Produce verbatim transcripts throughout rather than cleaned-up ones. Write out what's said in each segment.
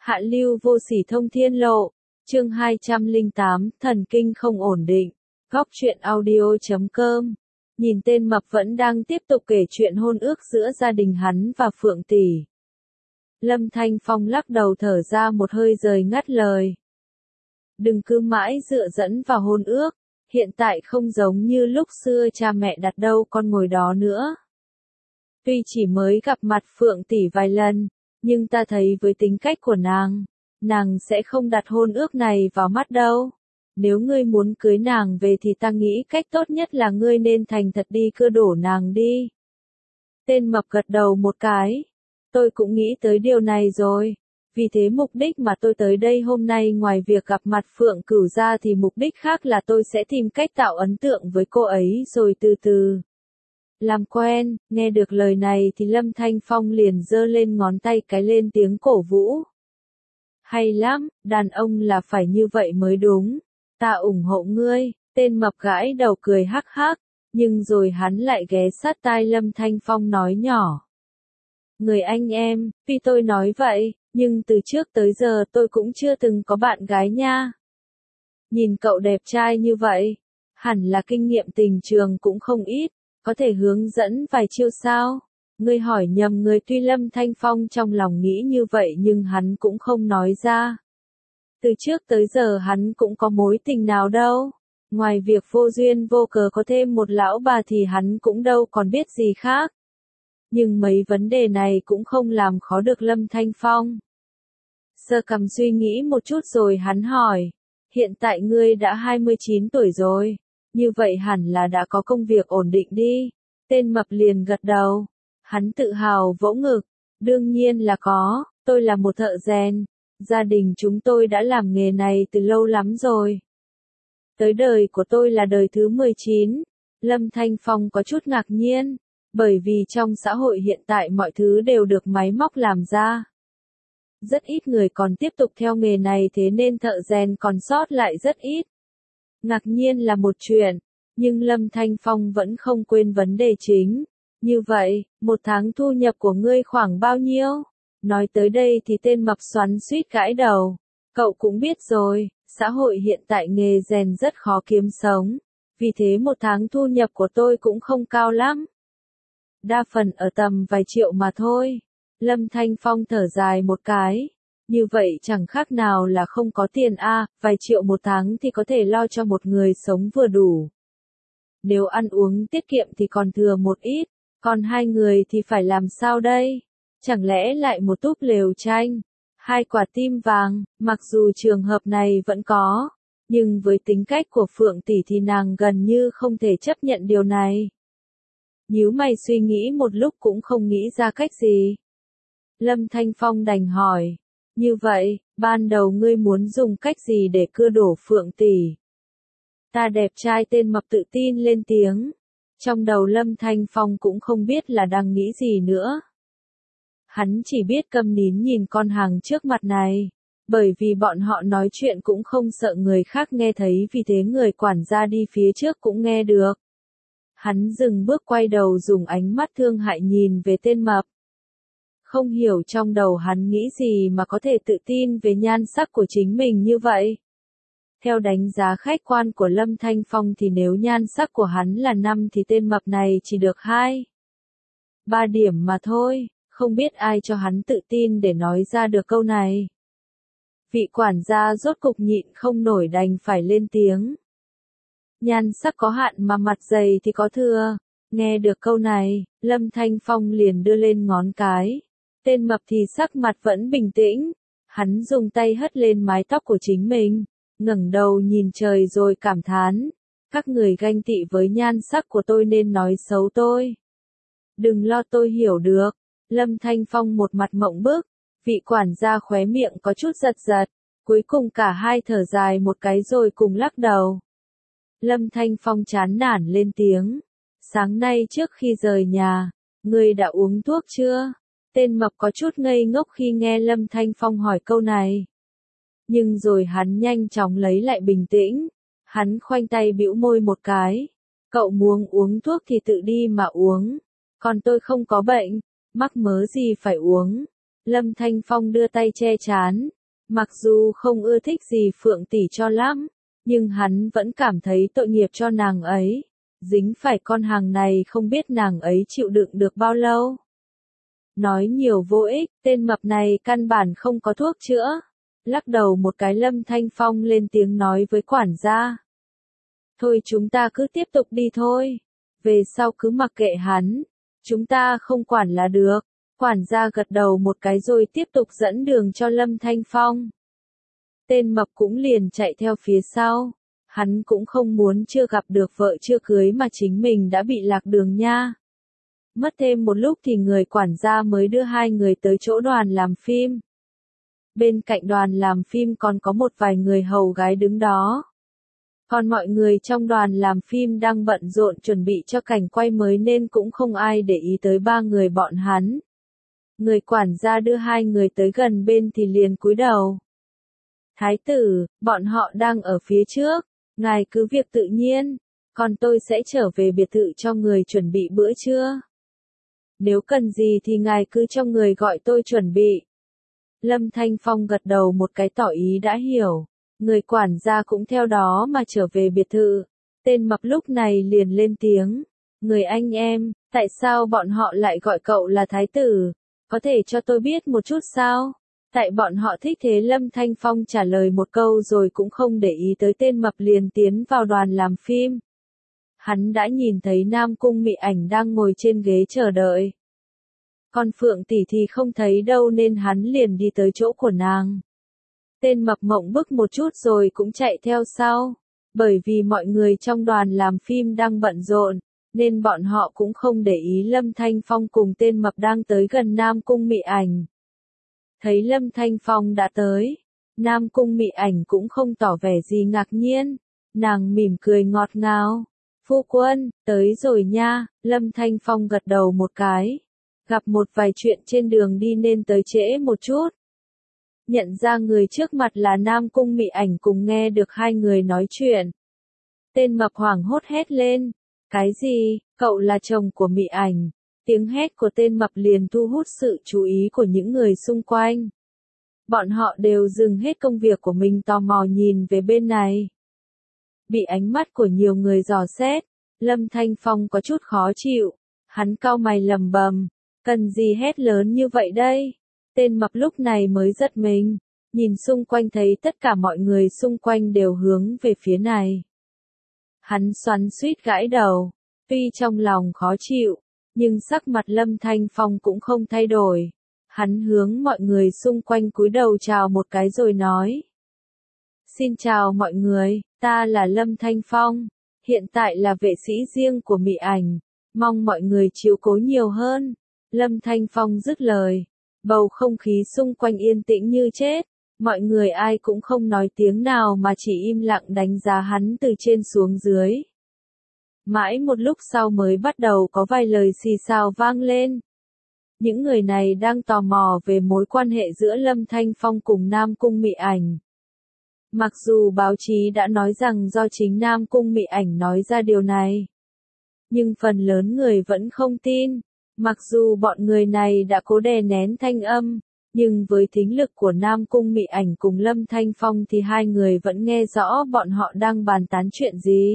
Hạ lưu vô sỉ thông thiên lộ, chương hai trăm lẻ tám, thần kinh không ổn định, góc truyện audio chấm com. Nhìn tên mập vẫn đang tiếp tục kể chuyện hôn ước giữa gia đình hắn và Phượng tỷ. Lâm Thanh Phong lắc đầu thở ra một hơi rời ngắt lời. Đừng cứ mãi dựa dẫm vào hôn ước, hiện tại không giống như lúc xưa cha mẹ đặt đâu con ngồi đó nữa. Tuy chỉ mới gặp mặt Phượng tỷ vài lần, nhưng ta thấy với tính cách của nàng, nàng sẽ không đặt hôn ước này vào mắt đâu. Nếu ngươi muốn cưới nàng về thì ta nghĩ cách tốt nhất là ngươi nên thành thật đi cưa đổ nàng đi. Tên mập gật đầu một cái. Tôi cũng nghĩ tới điều này rồi. Vì thế mục đích mà tôi tới đây hôm nay ngoài việc gặp mặt Phượng Cửu ra thì mục đích khác là tôi sẽ tìm cách tạo ấn tượng với cô ấy rồi từ từ làm quen. Nghe được lời này thì Lâm Thanh Phong liền giơ lên ngón tay cái lên tiếng cổ vũ. Hay lắm, đàn ông là phải như vậy mới đúng. Ta ủng hộ ngươi. Tên mập gãi đầu cười hắc hắc, nhưng rồi hắn lại ghé sát tai Lâm Thanh Phong nói nhỏ. Người anh em, tuy tôi nói vậy, nhưng từ trước tới giờ tôi cũng chưa từng có bạn gái nha. Nhìn cậu đẹp trai như vậy, hẳn là kinh nghiệm tình trường cũng không ít, có thể hướng dẫn vài chiêu sao? Ngươi hỏi nhầm người. Tuy Lâm Thanh Phong trong lòng nghĩ như vậy nhưng hắn cũng không nói ra. Từ trước tới giờ hắn cũng có mối tình nào đâu. Ngoài việc vô duyên vô cớ có thêm một lão bà thì hắn cũng đâu còn biết gì khác. Nhưng mấy vấn đề này cũng không làm khó được Lâm Thanh Phong. Sơ cầm suy nghĩ một chút rồi hắn hỏi. Hiện tại ngươi đã hai mươi chín tuổi rồi. Như vậy hẳn là đã có công việc ổn định đi. Tên mập liền gật đầu. Hắn tự hào vỗ ngực. Đương nhiên là có, tôi là một thợ rèn. Gia đình chúng tôi đã làm nghề này từ lâu lắm rồi. Tới đời của tôi là đời thứ mười chín. Lâm Thanh Phong có chút ngạc nhiên. Bởi vì trong xã hội hiện tại mọi thứ đều được máy móc làm ra. Rất ít người còn tiếp tục theo nghề này thế nên thợ rèn còn sót lại rất ít. Ngạc nhiên là một chuyện, nhưng Lâm Thanh Phong vẫn không quên vấn đề chính. Như vậy, một tháng thu nhập của ngươi khoảng bao nhiêu? Nói tới đây thì tên mập xoắn suýt gãi đầu. Cậu cũng biết rồi, xã hội hiện tại nghề rèn rất khó kiếm sống. Vì thế một tháng thu nhập của tôi cũng không cao lắm. Đa phần ở tầm vài triệu mà thôi. Lâm Thanh Phong thở dài một cái. Như vậy chẳng khác nào là không có tiền a, à, vài triệu một tháng thì có thể lo cho một người sống vừa đủ. Nếu ăn uống tiết kiệm thì còn thừa một ít, còn hai người thì phải làm sao đây? Chẳng lẽ lại một túp lều tranh, hai quả tim vàng, mặc dù trường hợp này vẫn có, nhưng với tính cách của Phượng tỷ thì nàng gần như không thể chấp nhận điều này. Nhíu mày suy nghĩ một lúc cũng không nghĩ ra cách gì. Lâm Thanh Phong đành hỏi. Như vậy, ban đầu ngươi muốn dùng cách gì để cưa đổ Phượng tỷ? Ta đẹp trai. Tên mập tự tin lên tiếng. Trong đầu Lâm Thanh Phong cũng không biết là đang nghĩ gì nữa. Hắn chỉ biết câm nín nhìn con hàng trước mặt này. Bởi vì bọn họ nói chuyện cũng không sợ người khác nghe thấy vì thế người quản gia đi phía trước cũng nghe được. Hắn dừng bước quay đầu dùng ánh mắt thương hại nhìn về tên mập. Không hiểu trong đầu hắn nghĩ gì mà có thể tự tin về nhan sắc của chính mình như vậy. Theo đánh giá khách quan của Lâm Thanh Phong thì nếu nhan sắc của hắn là năm thì tên mập này chỉ được hai, ba điểm mà thôi, không biết ai cho hắn tự tin để nói ra được câu này. Vị quản gia rốt cục nhịn không nổi đành phải lên tiếng. Nhan sắc có hạn mà mặt dày thì có thừa. Nghe được câu này, Lâm Thanh Phong liền đưa lên ngón cái. Tên mập thì sắc mặt vẫn bình tĩnh. Hắn dùng tay hất lên mái tóc của chính mình, ngẩng đầu nhìn trời rồi cảm thán. Các người ganh tị với nhan sắc của tôi nên nói xấu tôi. Đừng lo, tôi hiểu được. Lâm Thanh Phong một mặt mộng bức. Vị quản gia khóe miệng có chút giật giật. Cuối cùng cả hai thở dài một cái rồi cùng lắc đầu. Lâm Thanh Phong chán nản lên tiếng. Sáng nay trước khi rời nhà, ngươi đã uống thuốc chưa? Tên mập có chút ngây ngốc khi nghe Lâm Thanh Phong hỏi câu này. Nhưng rồi hắn nhanh chóng lấy lại bình tĩnh. Hắn khoanh tay bĩu môi một cái. Cậu muốn uống thuốc thì tự đi mà uống. Còn tôi không có bệnh, mắc mớ gì phải uống. Lâm Thanh Phong đưa tay che chán. Mặc dù không ưa thích gì Phượng tỷ cho lắm, nhưng hắn vẫn cảm thấy tội nghiệp cho nàng ấy. Dính phải con hàng này không biết nàng ấy chịu đựng được bao lâu. Nói nhiều vô ích, tên mập này căn bản không có thuốc chữa. Lắc đầu một cái Lâm Thanh Phong lên tiếng nói với quản gia. Thôi chúng ta cứ tiếp tục đi thôi. Về sau cứ mặc kệ hắn. Chúng ta không quản là được. Quản gia gật đầu một cái rồi tiếp tục dẫn đường cho Lâm Thanh Phong. Tên mập cũng liền chạy theo phía sau. Hắn cũng không muốn chưa gặp được vợ chưa cưới mà chính mình đã bị lạc đường nha. Mất thêm một lúc thì người quản gia mới đưa hai người tới chỗ đoàn làm phim. Bên cạnh đoàn làm phim còn có một vài người hầu gái đứng đó. Còn mọi người trong đoàn làm phim đang bận rộn chuẩn bị cho cảnh quay mới nên cũng không ai để ý tới ba người bọn hắn. Người quản gia đưa hai người tới gần bên thì liền cúi đầu. Thái tử, bọn họ đang ở phía trước, ngài cứ việc tự nhiên, còn tôi sẽ trở về biệt thự cho người chuẩn bị bữa trưa. Nếu cần gì thì ngài cứ cho người gọi tôi chuẩn bị. Lâm Thanh Phong gật đầu một cái tỏ ý đã hiểu. Người quản gia cũng theo đó mà trở về biệt thự. Tên mập lúc này liền lên tiếng. Người anh em, tại sao bọn họ lại gọi cậu là thái tử? Có thể cho tôi biết một chút sao? Tại bọn họ thích thế. Lâm Thanh Phong trả lời một câu rồi cũng không để ý tới tên mập liền tiến vào đoàn làm phim. Hắn đã nhìn thấy Nam Cung Mị Ảnh đang ngồi trên ghế chờ đợi. Còn Phượng tỷ thì không thấy đâu nên hắn liền đi tới chỗ của nàng. Tên mập mộng bức một chút rồi cũng chạy theo sau. Bởi vì mọi người trong đoàn làm phim đang bận rộn, nên bọn họ cũng không để ý Lâm Thanh Phong cùng tên mập đang tới gần Nam Cung Mị Ảnh. Thấy Lâm Thanh Phong đã tới, Nam Cung Mị Ảnh cũng không tỏ vẻ gì ngạc nhiên. Nàng mỉm cười ngọt ngào. Phu quân, tới rồi nha. Lâm Thanh Phong gật đầu một cái. Gặp một vài chuyện trên đường đi nên tới trễ một chút. Nhận ra người trước mặt là Nam Cung Mị Ảnh cùng nghe được hai người nói chuyện. Tên mập hoảng hốt hét lên. Cái gì, cậu là chồng của Mị Ảnh? Tiếng hét của tên mập liền thu hút sự chú ý của những người xung quanh. Bọn họ đều dừng hết công việc của mình tò mò nhìn về bên này. Bị ánh mắt của nhiều người dò xét, Lâm Thanh Phong có chút khó chịu. Hắn cau mày lầm bầm. Cần gì hét lớn như vậy đây? Tên mập lúc này mới giật mình. Nhìn xung quanh thấy tất cả mọi người xung quanh đều hướng về phía này. Hắn xoắn xuýt gãi đầu. Tuy trong lòng khó chịu, nhưng sắc mặt Lâm Thanh Phong cũng không thay đổi. Hắn hướng mọi người xung quanh cúi đầu chào một cái rồi nói. Xin chào mọi người, ta là Lâm Thanh Phong. Hiện tại là vệ sĩ riêng của Mị Ảnh. Mong mọi người chiếu cố nhiều hơn. Lâm Thanh Phong dứt lời. Bầu không khí xung quanh yên tĩnh như chết. Mọi người ai cũng không nói tiếng nào mà chỉ im lặng đánh giá hắn từ trên xuống dưới. Mãi một lúc sau mới bắt đầu có vài lời xì xào vang lên. Những người này đang tò mò về mối quan hệ giữa Lâm Thanh Phong cùng Nam Cung Mị Ảnh. Mặc dù báo chí đã nói rằng do chính Nam Cung Mị Ảnh nói ra điều này, nhưng phần lớn người vẫn không tin. Mặc dù bọn người này đã cố đè nén thanh âm, nhưng với thính lực của Nam Cung Mị Ảnh cùng Lâm Thanh Phong thì hai người vẫn nghe rõ bọn họ đang bàn tán chuyện gì.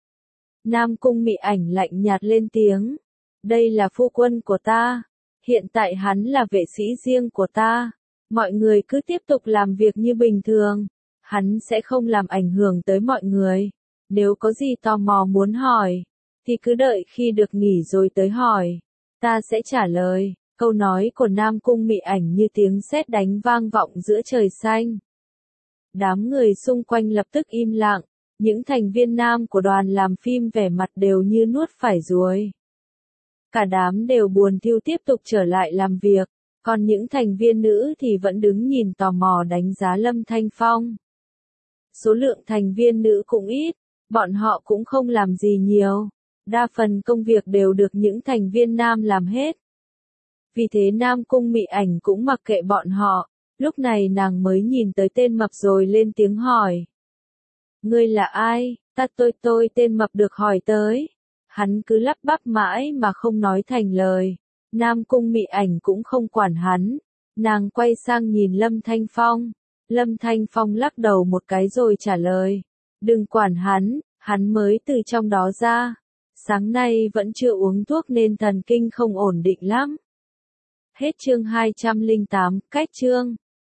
Nam Cung Mị Ảnh lạnh nhạt lên tiếng. Đây là phu quân của ta. Hiện tại hắn là vệ sĩ riêng của ta. Mọi người cứ tiếp tục làm việc như bình thường. Hắn sẽ không làm ảnh hưởng tới mọi người. Nếu có gì tò mò muốn hỏi, thì cứ đợi khi được nghỉ rồi tới hỏi. Ta sẽ trả lời. Câu nói của Nam Cung Mị Ảnh như tiếng sét đánh vang vọng giữa trời xanh. Đám người xung quanh lập tức im lặng. Những thành viên nam của đoàn làm phim vẻ mặt đều như nuốt phải ruồi. Cả đám đều buồn thiu tiếp tục trở lại làm việc. Còn những thành viên nữ thì vẫn đứng nhìn tò mò đánh giá Lâm Thanh Phong. Số lượng thành viên nữ cũng ít. Bọn họ cũng không làm gì nhiều. Đa phần công việc đều được những thành viên nam làm hết. Vì thế Nam Cung Mị Ảnh cũng mặc kệ bọn họ. Lúc này nàng mới nhìn tới tên mập rồi lên tiếng hỏi. Ngươi là ai? Ta tôi tôi tên mập được hỏi tới. Hắn cứ lắp bắp mãi mà không nói thành lời. Nam Cung Mị Ảnh cũng không quản hắn. Nàng quay sang nhìn Lâm Thanh Phong. Lâm Thanh Phong lắc đầu một cái rồi trả lời. Đừng quản hắn, hắn mới từ trong đó ra. Sáng nay vẫn chưa uống thuốc nên thần kinh không ổn định lắm. Hết chương hai trăm lẻ tám, cách chương.